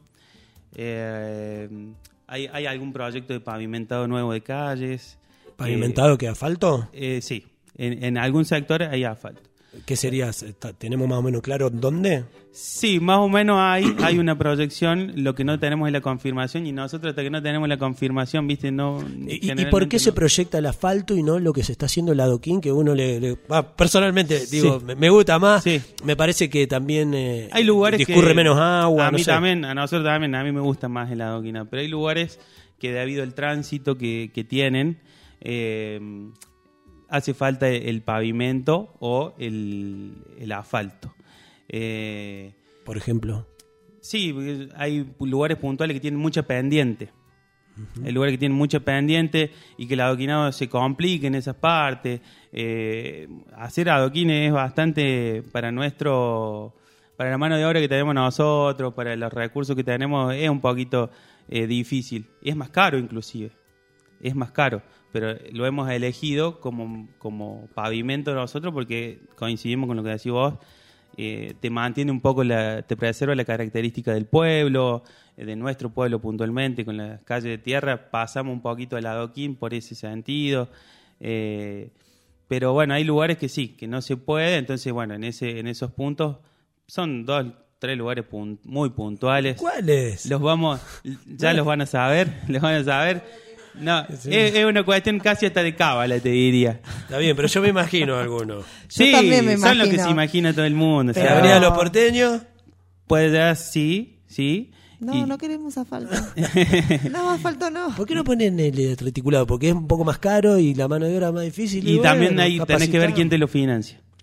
Eh, hay, hay algún proyecto de pavimentado nuevo de calles. ¿Pavimentado eh, que asfalto? Eh, sí, en, en algún sector hay asfalto. ¿Qué sería? ¿Tenemos más o menos claro dónde? Sí, más o menos hay, hay una proyección, lo que no tenemos es la confirmación y nosotros hasta que no tenemos la confirmación, ¿viste? No. ¿Y, ¿y por qué no se proyecta el asfalto y no lo que se está haciendo el adoquín, que uno le... le ah, personalmente, digo, sí, me, me gusta más, sí, me parece que también eh, hay lugares discurre que, menos agua, a no mí sé. también, a nosotros también, a mí me gusta más el adoquinado, pero hay lugares que debido al tránsito que, que tienen... Eh, hace falta el pavimento o el, el asfalto. Eh, Por ejemplo. Sí, hay lugares puntuales que tienen mucha pendiente. Uh-huh. Hay lugares que tienen mucha pendiente y que el adoquinado se complique en esas partes. Eh, hacer adoquines es bastante para nuestro, para la mano de obra que tenemos nosotros, para los recursos que tenemos, es un poquito eh, difícil. Y es más caro inclusive. Es más caro. Pero lo hemos elegido como, como pavimento nosotros porque coincidimos con lo que decís vos, eh, te mantiene un poco, la, te preserva la característica del pueblo, eh, de nuestro pueblo puntualmente, con las calles de tierra, pasamos un poquito al adoquín por ese sentido, eh, pero bueno, hay lugares que sí, que no se puede, entonces bueno, en ese en esos puntos son dos, tres lugares punt, muy puntuales. ¿Cuáles? Los vamos, ya los van a saber, los van a saber. No, sí, es, es una cuestión casi hasta de cábala, te diría. Está bien, pero yo me imagino algunos. Sí, también me son imagino. lo que se imagina todo el mundo. ¿En la Avenida de los Porteños? Puede ser, sí, sí. No, y... no queremos asfalto. No, asfalto no. ¿Por qué no ponen el reticulado? Porque es un poco más caro y la mano de obra más difícil. Y, y bueno, también ahí tenés que ver quién te lo financia.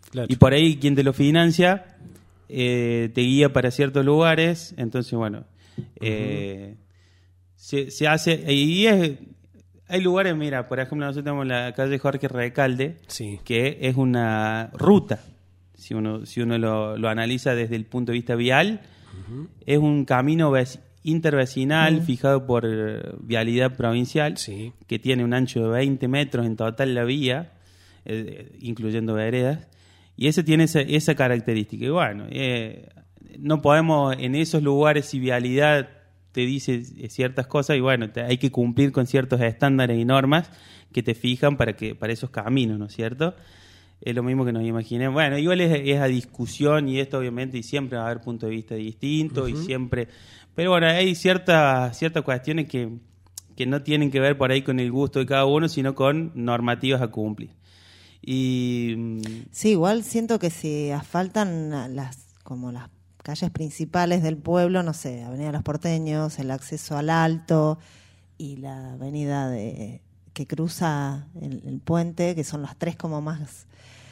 Claro. Y por ahí quien te lo financia eh, te guía para ciertos lugares, entonces bueno, eh, uh-huh. se, se hace, y es, hay lugares, mira, por ejemplo nosotros tenemos la calle Jorge Recalde, sí. que es una ruta, si uno, si uno lo, lo analiza desde el punto de vista vial, uh-huh. es un camino vec- intervecinal uh-huh. fijado por uh, Vialidad Provincial, sí. que tiene un ancho de veinte metros en total la vía, eh, incluyendo veredas. Y ese tiene esa, esa característica. Y bueno, eh, no podemos en esos lugares, si Vialidad te dice ciertas cosas, y bueno, te, hay que cumplir con ciertos estándares y normas que te fijan para que para esos caminos, ¿no es cierto? Es lo mismo que nos imaginemos. Bueno, igual es, es a discusión, y esto obviamente, y siempre va a haber puntos de vista distintos, uh-huh. y siempre... Pero bueno, hay ciertas ciertas cuestiones que, que no tienen que ver por ahí con el gusto de cada uno, sino con normativas a cumplir. Y sí, igual siento que si asfaltan las como las calles principales del pueblo, no sé, Avenida Los Porteños, el acceso al Alto y la avenida de que cruza el, el puente, que son las tres como más,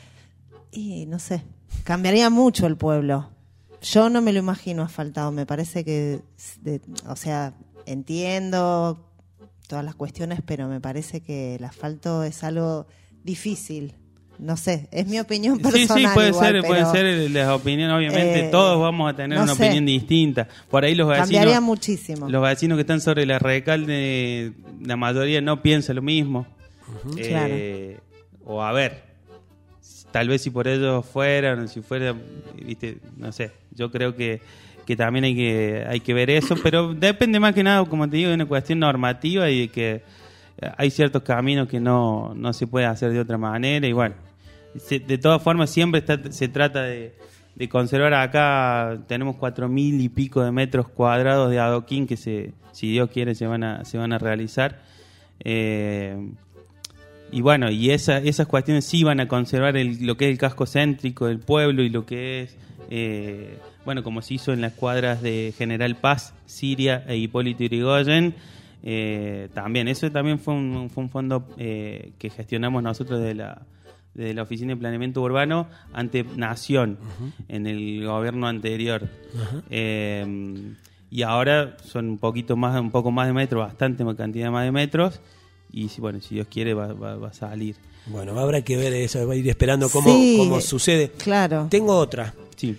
y no sé, cambiaría mucho el pueblo. Yo no me lo imagino asfaltado, me parece que, de, o sea, entiendo todas las cuestiones, pero me parece que el asfalto es algo difícil, no sé, es mi opinión personal. Sí, sí, puede igual, ser, puede ser las opiniones, obviamente, eh, todos vamos a tener no una sé. opinión distinta. Por ahí los vecinos, cambiaría muchísimo. Los vecinos que están sobre la Recalde, la mayoría no piensa lo mismo. Uh-huh. Eh, claro. O a ver, tal vez si por ellos fueran, si fuera, viste, no sé, yo creo que que también hay que hay que ver eso, pero depende más que nada, como te digo, de una cuestión normativa y de que hay ciertos caminos que no, no se puede hacer de otra manera, y bueno, se, de todas formas siempre está, se trata de, de conservar. Acá tenemos cuatro mil y pico de metros cuadrados de adoquín que se, si Dios quiere se van a, se van a realizar, eh, y bueno, y esa, esas cuestiones sí van a conservar el, lo que es el casco céntrico del pueblo y lo que es eh, bueno, como se hizo en las cuadras de General Paz, Siria e Hipólito Yrigoyen. Eh, también, eso también fue un, fue un fondo eh, que gestionamos nosotros de la, de la Oficina de Planeamiento Urbano ante Nación, uh-huh. en el gobierno anterior. Uh-huh. Eh, y ahora son un poquito más, un poco más de metros, bastante más cantidad más de metros, y bueno, si Dios quiere va, va, va a salir. Bueno, habrá que ver eso, va a ir esperando cómo, sí, cómo sucede. Claro. Tengo otra. Sí.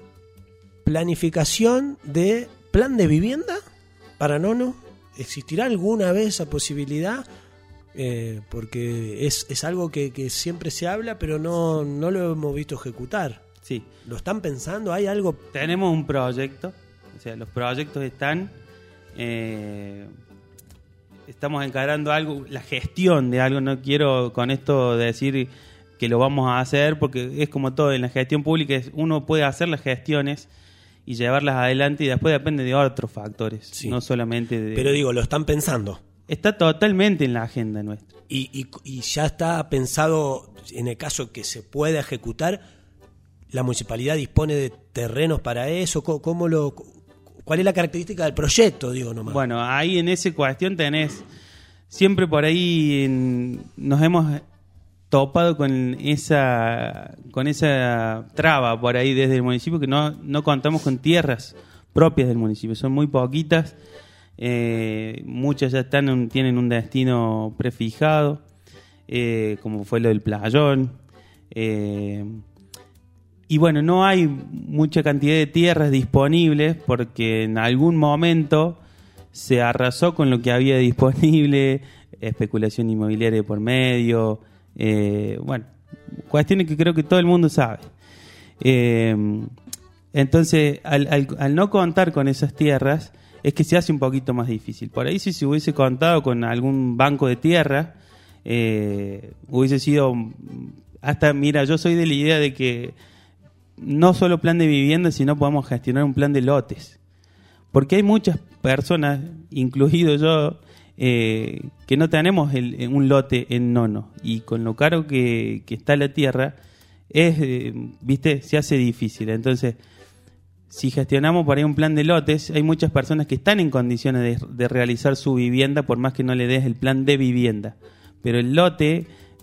Planificación de plan de vivienda para Nono. ¿Existirá alguna vez esa posibilidad? Eh, porque es, es algo que, que siempre se habla, pero no, no lo hemos visto ejecutar. Sí. ¿Lo están pensando? ¿Hay algo? Tenemos un proyecto, o sea, los proyectos están, eh, estamos encarando algo, la gestión de algo. No quiero con esto decir que lo vamos a hacer, porque es como todo en la gestión pública, es, uno puede hacer las gestiones y llevarlas adelante, y después depende de otros factores, sí. no solamente de... Pero digo, lo están pensando. Está totalmente en la agenda nuestra. Y, y, y ya está pensado, en el caso que se pueda ejecutar, ¿la municipalidad dispone de terrenos para eso? ¿Cómo, cómo lo, ¿Cuál es la característica del proyecto, digo nomás? Bueno, ahí en esa cuestión tenés, siempre por ahí en, nos hemos topado con esa con esa traba por ahí desde el municipio, que no, no contamos con tierras propias del municipio, son muy poquitas, eh, muchas ya están un, tienen un destino prefijado, eh, como fue lo del Playón, eh, y bueno, no hay mucha cantidad de tierras disponibles porque en algún momento se arrasó con lo que había disponible, especulación inmobiliaria por medio. Eh, bueno, cuestiones que creo que todo el mundo sabe. Eh, entonces, al, al, al no contar con esas tierras, es que se hace un poquito más difícil. Por ahí, si se hubiese contado con algún banco de tierra, eh, hubiese sido hasta, mira, yo soy de la idea de que no solo plan de vivienda, sino podemos gestionar un plan de lotes. Porque hay muchas personas, incluido yo, Eh, que no tenemos el, un lote en Nono, y con lo caro que, que está la tierra es, eh, viste, se hace difícil. Entonces, si gestionamos por ahí un plan de lotes, hay muchas personas que están en condiciones de, de realizar su vivienda, por más que no le des el plan de vivienda, pero el lote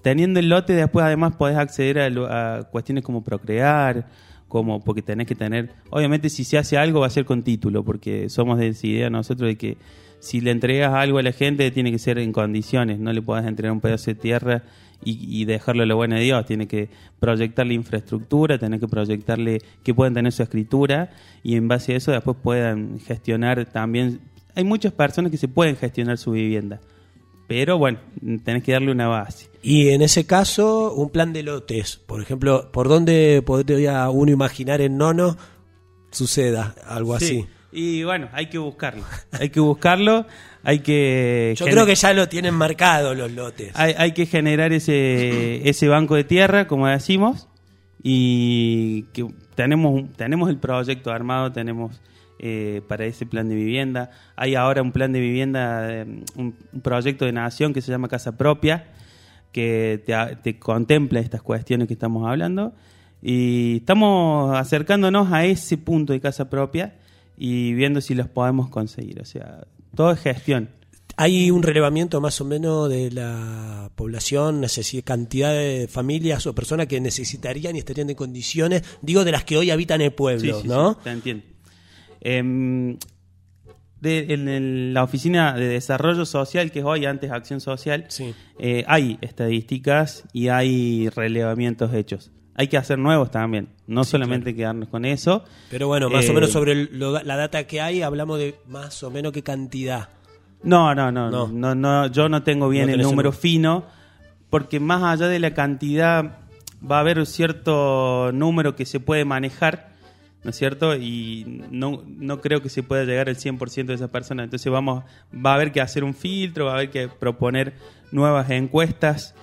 teniendo el lote, después además podés acceder a, lo, a cuestiones como procrear, como porque tenés que tener... Obviamente si se hace algo va a ser con título, porque somos de esa idea nosotros de que si le entregas algo a la gente tiene que ser en condiciones, no le podés entregar un pedazo de tierra y, y dejarlo a la buena de Dios, tiene que proyectarle infraestructura, tener que proyectarle que puedan tener su escritura y en base a eso después puedan gestionar también. Hay muchas personas que se pueden gestionar su vivienda, pero bueno, tenés que darle una base. Y en ese caso, un plan de lotes, por ejemplo, ¿por dónde podría uno imaginar en Nono suceda algo Sí. así? Y bueno, hay que buscarlo, hay que buscarlo, hay que... Yo gener- creo que ya lo tienen marcado los lotes. Hay, hay que generar ese ese banco de tierra, como decimos, y que tenemos un- tenemos el proyecto armado, tenemos eh, para ese plan de vivienda. Hay ahora un plan de vivienda, eh, un, un proyecto de nación que se llama Casa Propia, que te, a- te contempla estas cuestiones que estamos hablando, y estamos acercándonos a ese punto de casa propia y viendo si los podemos conseguir. O sea, todo es gestión. ¿Hay un relevamiento más o menos de la población, necesi- cantidad de familias o personas que necesitarían y estarían en condiciones, digo, de las que hoy habitan el pueblo, Sí, sí, ¿no? sí, te entiendo. Em, de- en el- la Oficina de Desarrollo Social, que es hoy antes Acción Social, Sí. eh, hay estadísticas y hay relevamientos hechos. Hay que hacer nuevos también, no Sí, solamente quedarnos con eso. Pero bueno, más Eh, o menos sobre el- lo- la data que hay, hablamos de más o menos qué cantidad. No, no, no, No. no, no, yo no tengo bien No el tenés número el- fino, porque más allá de la cantidad va a haber cierto número que se puede manejar, ¿no es cierto? Y no, no creo que se pueda llegar al cien por ciento de esas personas. Entonces vamos, va a haber que hacer un filtro, va a haber que proponer nuevas encuestas.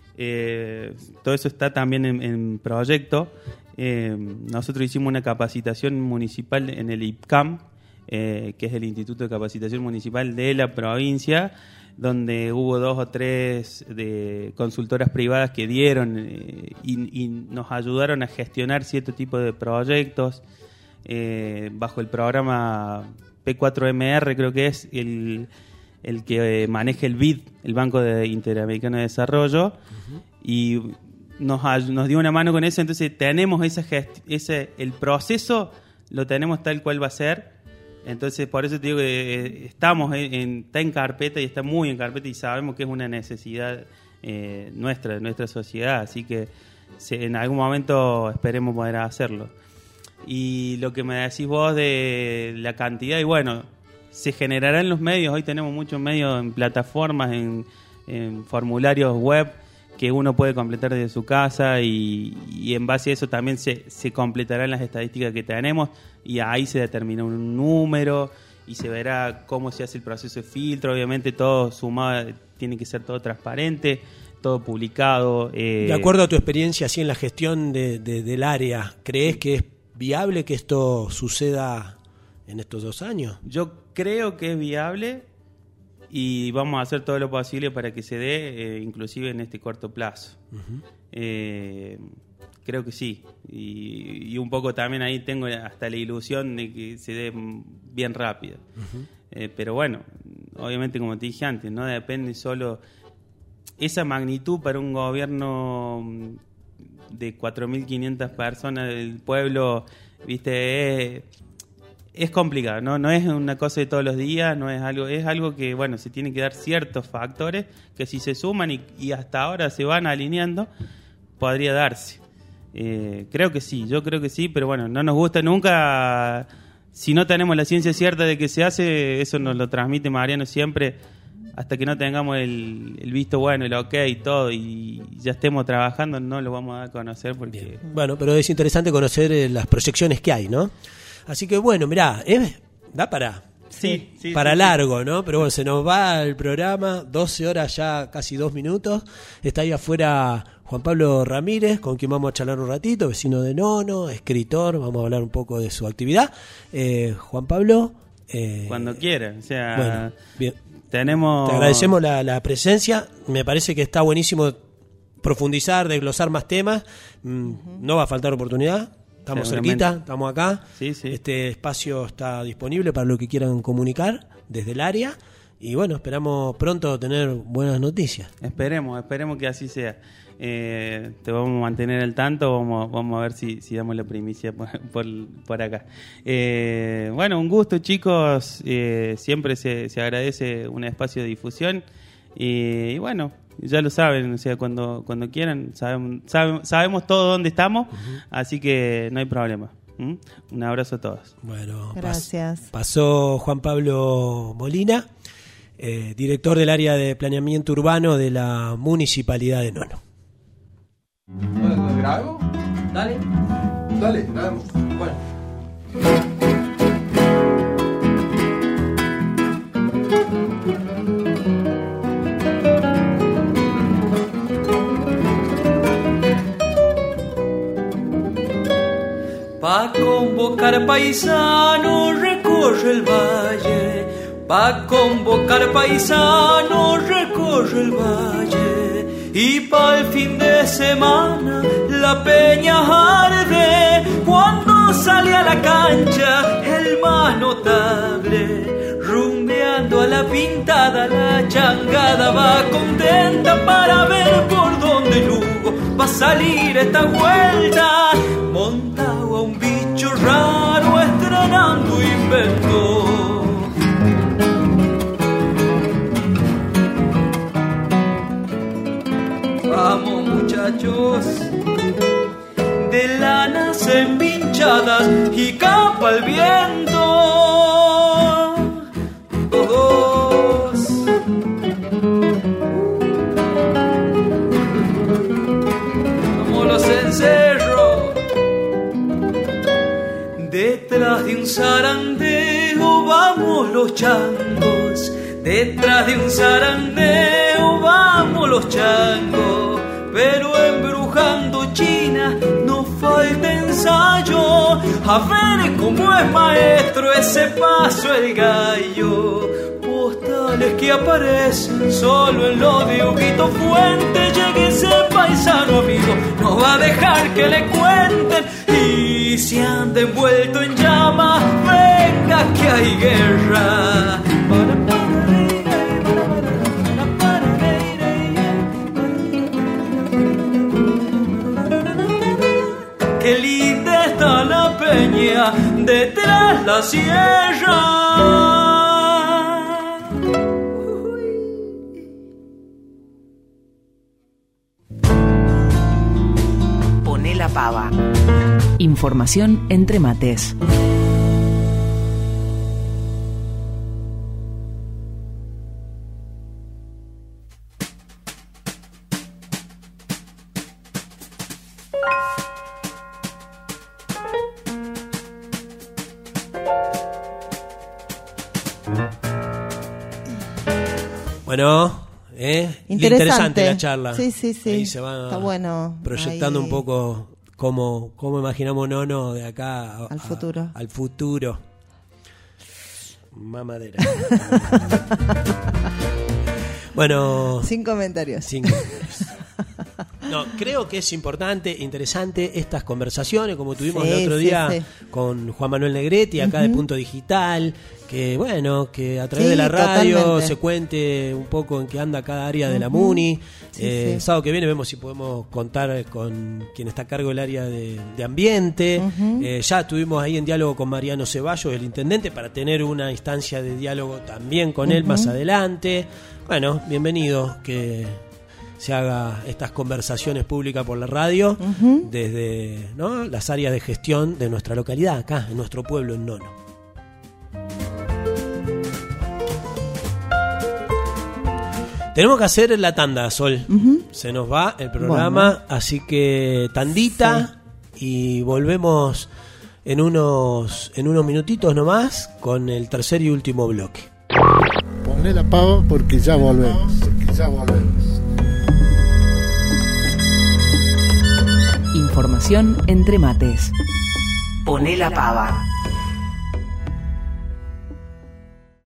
Eh, todo eso está también en, en proyecto. Eh, nosotros hicimos una capacitación municipal en el I P C A M, eh, que es el Instituto de Capacitación Municipal de la provincia, donde hubo dos o tres de consultoras privadas que dieron eh, y, y nos ayudaron a gestionar cierto tipo de proyectos eh, bajo el programa P cuatro M R, creo que es el, el que eh, maneja el B I D, el Banco de Interamericano de Desarrollo, uh-huh. y nos, nos dio una mano con eso. Entonces tenemos esa gest- ese el proceso lo tenemos tal cual va a ser. Entonces, por eso te digo que eh, estamos en, en, está en carpeta y está muy en carpeta y sabemos que es una necesidad eh, nuestra, de nuestra sociedad. Así que se, en algún momento esperemos poder hacerlo. Y lo que me decís vos de la cantidad, y bueno, se generará en los medios. Hoy tenemos muchos medios en plataformas, en, en formularios web que uno puede completar desde su casa y, y en base a eso también se, se completarán las estadísticas que tenemos y ahí se determina un número y se verá cómo se hace el proceso de filtro. Obviamente todo sumado, tiene que ser todo transparente, todo publicado. Eh. De acuerdo a tu experiencia así en la gestión de, de, del área, ¿crees que es viable que esto suceda en estos dos años? Yo creo que es viable y vamos a hacer todo lo posible para que se dé, eh, inclusive en este corto plazo. Uh-huh. Eh, creo que sí. Y, y un poco también ahí tengo hasta la ilusión de que se dé bien rápido. Uh-huh. Eh, pero bueno, obviamente como te dije antes, no depende solo esa magnitud para un gobierno de cuatro mil quinientas personas del pueblo, viste, es... Es complicado, ¿no? No es una cosa de todos los días, no es algo, es algo que, bueno, se tiene que dar ciertos factores que si se suman y, y hasta ahora se van alineando, podría darse. Eh, creo que sí, yo creo que sí, pero bueno, no nos gusta nunca, si no tenemos la ciencia cierta de que se hace, eso nos lo transmite Mariano siempre, hasta que no tengamos el, el visto bueno, el ok y todo, y ya estemos trabajando, no lo vamos a dar a conocer porque... Bien. Bueno, pero es interesante conocer eh, las proyecciones que hay, ¿no? Así que bueno, mirá, ¿eh? da para, sí, sí, para sí, largo, ¿no? Pero bueno, se nos va el programa, doce horas ya, casi dos minutos. Está ahí afuera Juan Pablo Ramírez, con quien vamos a charlar un ratito, vecino de Nono, escritor, vamos a hablar un poco de su actividad. Eh, Juan Pablo... Eh, Cuando quiera, o sea... Bueno, bien. Tenemos... Te agradecemos la, la presencia, me parece que está buenísimo profundizar, desglosar más temas, mm, uh-huh. no va a faltar oportunidad. Estamos cerquita, estamos acá. Sí, sí. Este espacio está disponible para lo que quieran comunicar desde el área. y bueno, esperamos pronto tener buenas noticias. Esperemos, esperemos que así sea. Eh, te vamos a mantener al tanto, vamos, vamos a ver si, si damos la primicia por, por, por acá. Eh, bueno, un gusto, chicos, eh, siempre se, se agradece un espacio de difusión y, y bueno, ya lo saben, o sea, cuando, cuando quieran, sabemos, sabemos, sabemos todo dónde estamos, uh-huh. Así que no hay problema. ¿Mm? Un abrazo a todos. Bueno, gracias. Pas, pasó Juan Pablo Molina, eh, director del área de planeamiento urbano de la Municipalidad de Nono. ¿Lo grabo? Dale. Dale, grabamos. Bueno. Pa' convocar paisanos recorre el valle, pa' convocar paisanos recorre el valle, y pa' el fin de semana la peña arde, cuando sale a la cancha el más notable, rumbeando a la pintada la changada va contenta para ver por dónde Lugo va a salir esta vuelta, montado a un bicho raro estrenando invento. Vamos muchachos, de lanas empinchadas y capa al viento, todos. Vamos los encerros, detrás de un zarandeo vamos los changos, detrás de un zarandeo vamos los changos, pero embrujando China no falta ensayo, a ver cómo es maestro ese paso el gallo, postales que aparecen solo en lo de Huguito Fuente, llegue ese paisano amigo, no va a dejar que le cuenten, y si anda envuelto en llamas, venga que hay guerra. Qué linda está la peña detrás la sierra. Poné la pava. Información entre mates. Bueno, eh, interesante. interesante la charla. Sí, sí, sí. Ahí se va está bueno. Proyectando Ahí... un poco cómo, cómo imaginamos Nono de acá a, al futuro. A, al futuro. Mamadera. Bueno. Sin comentarios. Sin comentarios. No, creo que es importante, interesante estas conversaciones, como tuvimos sí, el otro día sí, sí. con Juan Manuel Negretti, acá uh-huh. de Punto Digital, que bueno, que a través sí, de la radio totalmente. Se cuente un poco en qué anda cada área uh-huh. de la Muni. Sí, eh, sí. El sábado que viene vemos si podemos contar con quien está a cargo del área de, de ambiente. Uh-huh. Eh, ya estuvimos ahí en diálogo con Mariano Ceballos, el intendente, para tener una instancia de diálogo también con uh-huh. él más adelante. Bueno, bienvenido, que se haga estas conversaciones públicas por la radio uh-huh. desde ¿no? las áreas de gestión de nuestra localidad, acá, en nuestro pueblo, en Nono. Tenemos que hacer la tanda, Sol. Uh-huh. Se nos va el programa, bueno. Así que tandita sí. y volvemos en unos, en unos minutitos nomás con el tercer y último bloque. Ponle la pava porque ya volvemos. Porque ya volvemos. Información entre mates. Poné la pava.